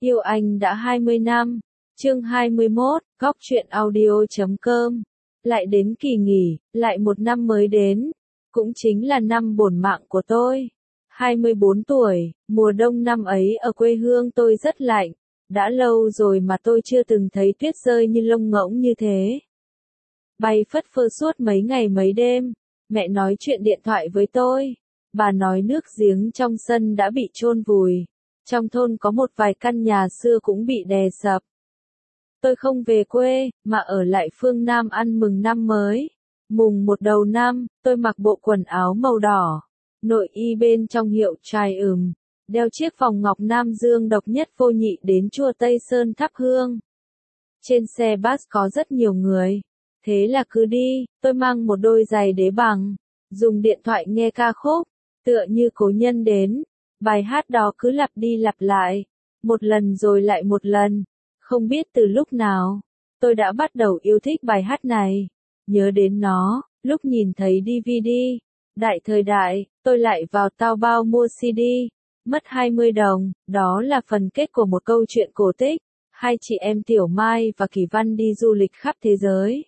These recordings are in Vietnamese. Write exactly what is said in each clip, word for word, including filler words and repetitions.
Yêu anh đã hai mươi năm. Chương hai mươi mốt, góc truyện audio chấm com. Lại đến kỳ nghỉ, lại một năm mới đến. Cũng chính là năm bổn mạng của tôi. hai mươi bốn tuổi, mùa đông năm ấy ở quê hương tôi rất lạnh. Đã lâu rồi mà tôi chưa từng thấy tuyết rơi như lông ngỗng như thế. Bay phất phơ suốt mấy ngày mấy đêm. Mẹ nói chuyện điện thoại với tôi. Bà nói nước giếng trong sân đã bị chôn vùi. Trong thôn có một vài căn nhà xưa cũng bị đè sập. Tôi không về quê, mà ở lại phương Nam ăn mừng năm mới. Mùng một đầu năm, tôi mặc bộ quần áo màu đỏ. Nội y bên trong hiệu trai ừm. Đeo chiếc vòng ngọc Nam Dương độc nhất vô nhị đến chùa Tây Sơn thắp hương. Trên xe bus có rất nhiều người. Thế là cứ đi, tôi mang một đôi giày đế bằng. Dùng điện thoại nghe ca khúc. Tựa như cố nhân đến. Bài hát đó cứ lặp đi lặp lại. Một lần rồi lại một lần. Không biết từ lúc nào, tôi đã bắt đầu yêu thích bài hát này. Nhớ đến nó, lúc nhìn thấy đê vê đê. Đại thời đại, tôi lại vào Taobao mua xê đê. Mất hai mươi đồng, đó là phần kết của một câu chuyện cổ tích. Hai chị em Tiểu Mai và Kỳ Văn đi du lịch khắp thế giới.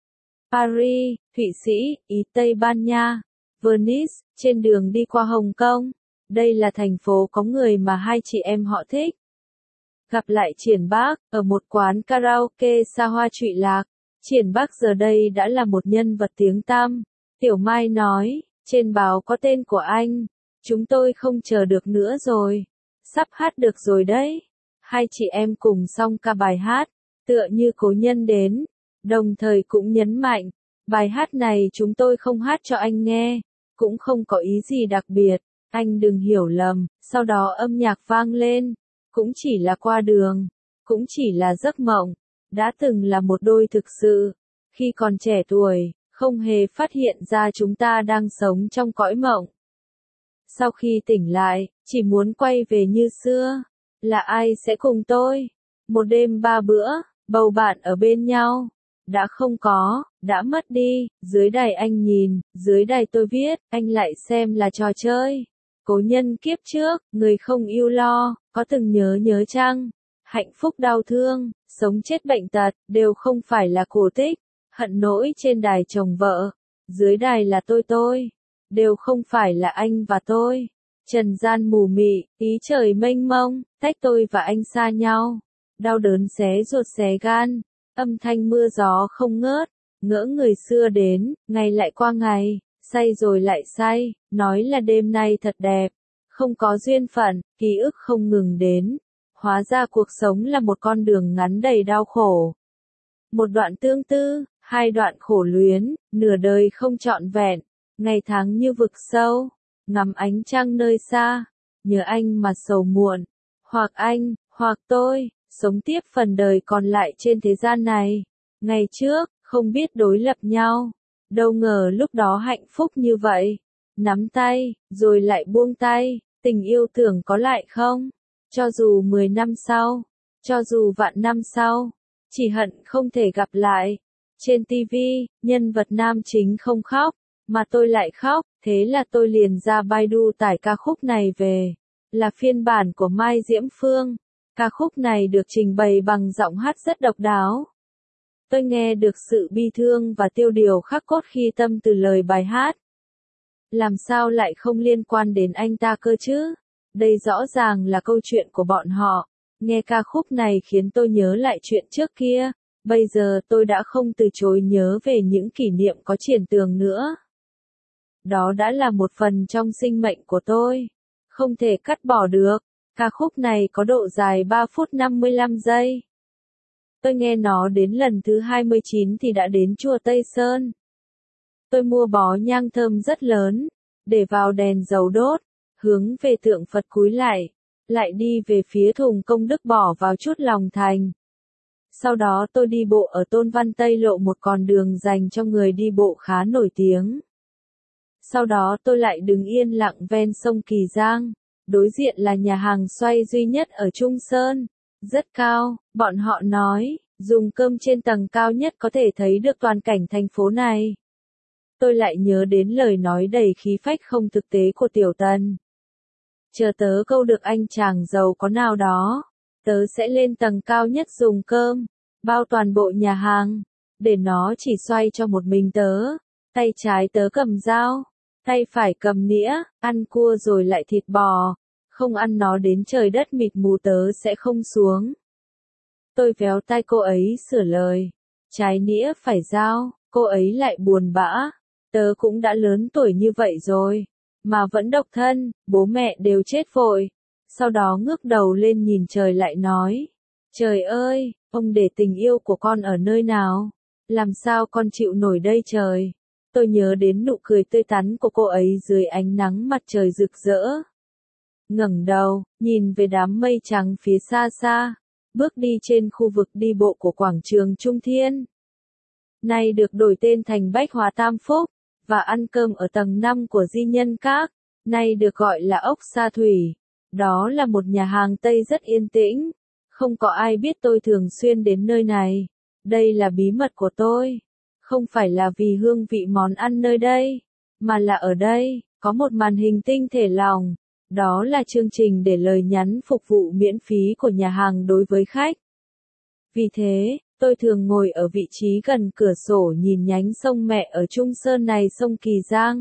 Paris, Thụy Sĩ, Ý Tây Ban Nha, Venice, trên đường đi qua Hồng Kông. Đây là thành phố có người mà hai chị em họ thích. Gặp lại Triển Bác, ở một quán karaoke xa hoa trụy lạc. Triển Bác giờ đây đã là một nhân vật tiếng tăm. Tiểu Mai nói, trên báo có tên của anh. Chúng tôi không chờ được nữa rồi. Sắp hát được rồi đấy. Hai chị em cùng xong ca bài hát, tựa như cố nhân đến. Đồng thời cũng nhấn mạnh, bài hát này chúng tôi không hát cho anh nghe. Cũng không có ý gì đặc biệt. Anh đừng hiểu lầm. Sau đó âm nhạc vang lên. Cũng chỉ là qua đường, cũng chỉ là giấc mộng, đã từng là một đôi thực sự. Khi còn trẻ tuổi, không hề phát hiện ra chúng ta đang sống trong cõi mộng. Sau khi tỉnh lại, chỉ muốn quay về như xưa. Là ai sẽ cùng tôi? Một đêm ba bữa, bầu bạn ở bên nhau. Đã không có, đã mất đi. Dưới đài anh nhìn, dưới đài tôi viết, anh lại xem là trò chơi. Cố nhân kiếp trước, người không yêu lo, có từng nhớ nhớ chăng? Hạnh phúc đau thương, sống chết bệnh tật, đều không phải là cổ tích. Hận nỗi trên đài chồng vợ, dưới đài là tôi tôi, đều không phải là anh và tôi. Trần gian mù mị, ý trời mênh mông, tách tôi và anh xa nhau. Đau đớn xé ruột xé gan, âm thanh mưa gió không ngớt, ngỡ người xưa đến, ngày lại qua ngày. Say rồi lại say, nói là đêm nay thật đẹp. Không có duyên phận, ký ức không ngừng đến. Hóa ra cuộc sống là một con đường ngắn đầy đau khổ. Một đoạn tương tư, hai đoạn khổ luyến, nửa đời không trọn vẹn. Ngày tháng như vực sâu, ngắm ánh trăng nơi xa. Nhớ anh mà sầu muộn. Hoặc anh, hoặc tôi, sống tiếp phần đời còn lại trên thế gian này. Ngày trước, không biết đối lập nhau. Đâu ngờ lúc đó hạnh phúc như vậy. Nắm tay, rồi lại buông tay. Tình yêu tưởng có lại không? Cho dù mười năm sau, cho dù vạn năm sau, chỉ hận không thể gặp lại. Trên ti vi, nhân vật nam chính không khóc, mà tôi lại khóc. Thế là tôi liền ra Baidu tải ca khúc này về. Là phiên bản của Mai Diễm Phương. Ca khúc này được trình bày bằng giọng hát rất độc đáo. Tôi nghe được sự bi thương và tiêu điều khắc cốt khi tâm từ lời bài hát. Làm sao lại không liên quan đến anh ta cơ chứ? Đây rõ ràng là câu chuyện của bọn họ. Nghe ca khúc này khiến tôi nhớ lại chuyện trước kia. Bây giờ tôi đã không từ chối nhớ về những kỷ niệm có Triển Tường nữa. Đó đã là một phần trong sinh mệnh của tôi. Không thể cắt bỏ được. Ca khúc này có độ dài ba phút năm mươi lăm giây. Tôi nghe nó đến lần thứ hai mươi chín thì đã đến chùa Tây Sơn. Tôi mua bó nhang thơm rất lớn, để vào đèn dầu đốt, hướng về tượng Phật cúi lại, lại đi về phía thùng công đức bỏ vào chút lòng thành. Sau đó tôi đi bộ ở Tôn Văn Tây Lộ, một con đường dành cho người đi bộ khá nổi tiếng. Sau đó tôi lại đứng yên lặng ven sông Kỳ Giang, đối diện là nhà hàng xoay duy nhất ở Trung Sơn. Rất cao, bọn họ nói, dùng cơm trên tầng cao nhất có thể thấy được toàn cảnh thành phố này. Tôi lại nhớ đến lời nói đầy khí phách không thực tế của Tiểu Tần. Chờ tớ câu được anh chàng giàu có nào đó. tớ sẽ lên tầng cao nhất dùng cơm, bao toàn bộ nhà hàng, để nó chỉ xoay cho một mình tớ. Tay trái tớ cầm dao, tay phải cầm nĩa, ăn cua rồi lại thịt bò, không ăn nó đến trời đất mịt mù tớ sẽ không xuống. Tôi véo tai cô ấy sửa lời, trái nĩa phải dao, cô ấy lại buồn bã, tớ cũng đã lớn tuổi như vậy rồi, mà vẫn độc thân, bố mẹ đều chết vội. Sau đó ngước đầu lên nhìn trời lại nói, trời ơi, ông để tình yêu của con ở nơi nào? Làm sao con chịu nổi đây trời? Tôi nhớ đến nụ cười tươi tắn của cô ấy dưới ánh nắng mặt trời rực rỡ. Ngẩng đầu, nhìn về đám mây trắng phía xa xa, bước đi trên khu vực đi bộ của quảng trường Trung Thiên. Nay được đổi tên thành Bách Hóa Tam Phúc, và ăn cơm ở tầng năm của Di Nhân Các, nay được gọi là Ốc Sa Thủy. Đó là một nhà hàng Tây rất yên tĩnh, không có ai biết tôi thường xuyên đến nơi này. Đây là bí mật của tôi. Không phải là vì hương vị món ăn nơi đây, mà là ở đây, có một màn hình tinh thể lỏng. Đó là chương trình để lời nhắn phục vụ miễn phí của nhà hàng đối với khách. Vì thế, tôi thường ngồi ở vị trí gần cửa sổ nhìn nhánh sông mẹ ở Trung Sơn này sông Kỳ Giang.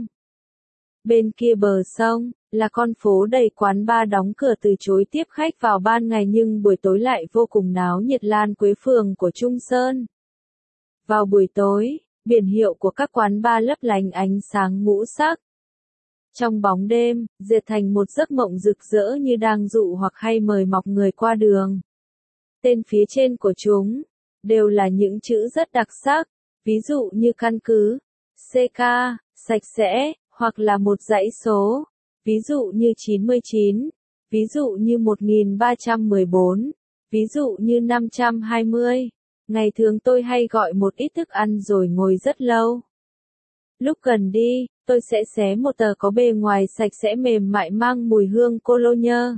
Bên kia bờ sông, là con phố đầy quán bar đóng cửa từ chối tiếp khách vào ban ngày nhưng buổi tối lại vô cùng náo nhiệt Lan Quế phường của Trung Sơn. Vào buổi tối, biển hiệu của các quán bar lấp lánh ánh sáng ngũ sắc. Trong bóng đêm, dệt thành một giấc mộng rực rỡ như đang dụ hoặc hay mời mọc người qua đường. Tên phía trên của chúng, đều là những chữ rất đặc sắc, ví dụ như căn cứ, xê ca, sạch sẽ, hoặc là một dãy số, ví dụ như chín mươi chín, ví dụ như một nghìn ba trăm mười bốn, ví dụ như năm trăm hai mươi. Ngày thường tôi hay gọi một ít thức ăn rồi ngồi rất lâu. Lúc gần đi, tôi sẽ xé một tờ có bề ngoài sạch sẽ mềm mại mang mùi hương cologne.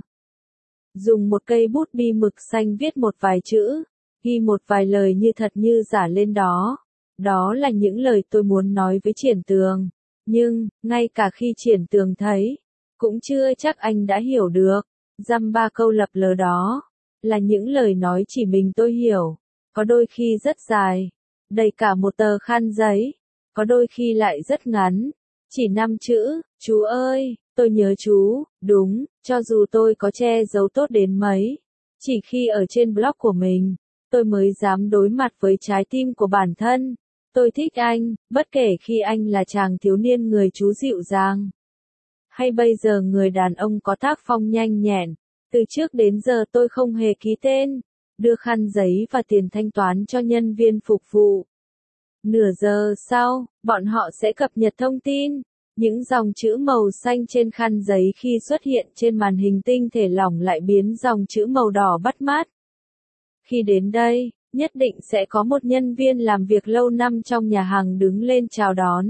Dùng một cây bút bi mực xanh viết một vài chữ, ghi một vài lời như thật như giả lên đó. Đó là những lời tôi muốn nói với Triển Tường. Nhưng, ngay cả khi Triển Tường thấy, cũng chưa chắc anh đã hiểu được. Dăm ba câu lập lờ đó, là những lời nói chỉ mình tôi hiểu. Có đôi khi rất dài, đầy cả một tờ khăn giấy. Có đôi khi lại rất ngắn, chỉ năm chữ, chú ơi, tôi nhớ chú, đúng, cho dù tôi có che giấu tốt đến mấy. Chỉ khi ở trên blog của mình, tôi mới dám đối mặt với trái tim của bản thân. Tôi thích anh, bất kể khi anh là chàng thiếu niên người chú dịu dàng. Hay bây giờ người đàn ông có tác phong nhanh nhẹn. Từ trước đến giờ tôi không hề ký tên, đưa khăn giấy và tiền thanh toán cho nhân viên phục vụ. Nửa giờ sau, bọn họ sẽ cập nhật thông tin. Những dòng chữ màu xanh trên khăn giấy khi xuất hiện trên màn hình tinh thể lỏng lại biến dòng chữ màu đỏ bắt mắt. Khi đến đây, nhất định sẽ có một nhân viên làm việc lâu năm trong nhà hàng đứng lên chào đón.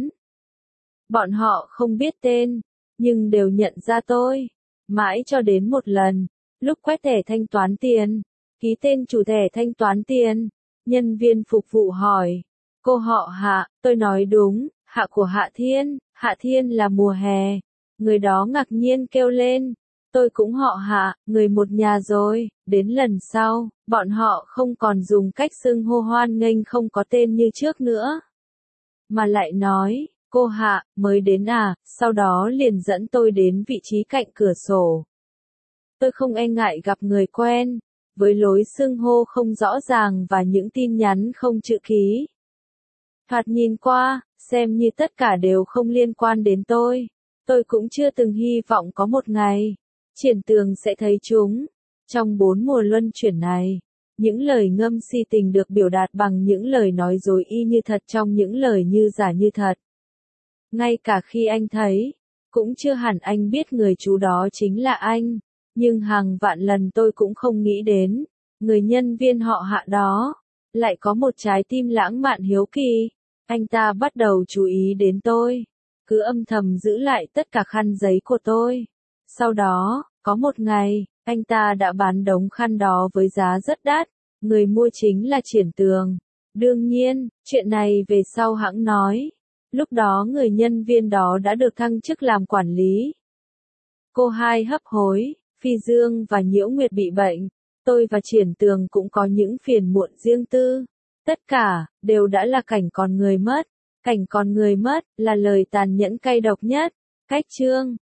Bọn họ không biết tên, nhưng đều nhận ra tôi. Mãi cho đến một lần, lúc quét thẻ thanh toán tiền, ký tên chủ thẻ thanh toán tiền, nhân viên phục vụ hỏi. Cô họ Hạ, tôi nói đúng, Hạ của Hạ Thiên, Hạ Thiên là mùa hè. Người đó ngạc nhiên kêu lên. Tôi cũng họ Hạ, người một nhà rồi. Đến lần sau, bọn họ không còn dùng cách xưng hô hoan nghênh không có tên như trước nữa. Mà lại nói, cô Hạ, mới đến à, sau đó liền dẫn tôi đến vị trí cạnh cửa sổ. Tôi không e ngại gặp người quen, với lối xưng hô không rõ ràng và những tin nhắn không chữ ký. Thoạt nhìn qua, xem như tất cả đều không liên quan đến tôi. Tôi cũng chưa từng hy vọng có một ngày, Triển Tường sẽ thấy chúng. Trong bốn mùa luân chuyển này, những lời ngâm si tình được biểu đạt bằng những lời nói dối y như thật trong những lời như giả như thật. Ngay cả khi anh thấy, cũng chưa hẳn anh biết người chú đó chính là anh. Nhưng hàng vạn lần tôi cũng không nghĩ đến, người nhân viên họ Hạ đó, lại có một trái tim lãng mạn hiếu kỳ. Anh ta bắt đầu chú ý đến tôi, cứ âm thầm giữ lại tất cả khăn giấy của tôi. Sau đó, có một ngày, anh ta đã bán đống khăn đó với giá rất đắt, người mua chính là Triển Tường. Đương nhiên, chuyện này về sau hãng nói. Lúc đó người nhân viên đó đã được thăng chức làm quản lý. Cô hai hấp hối, Phi Dương và Nhiễu Nguyệt bị bệnh. tôi và Triển Tường cũng có những phiền muộn riêng tư. Tất cả, đều đã là cảnh còn người mất. Cảnh còn người mất, là lời tàn nhẫn cay độc nhất. Cách chương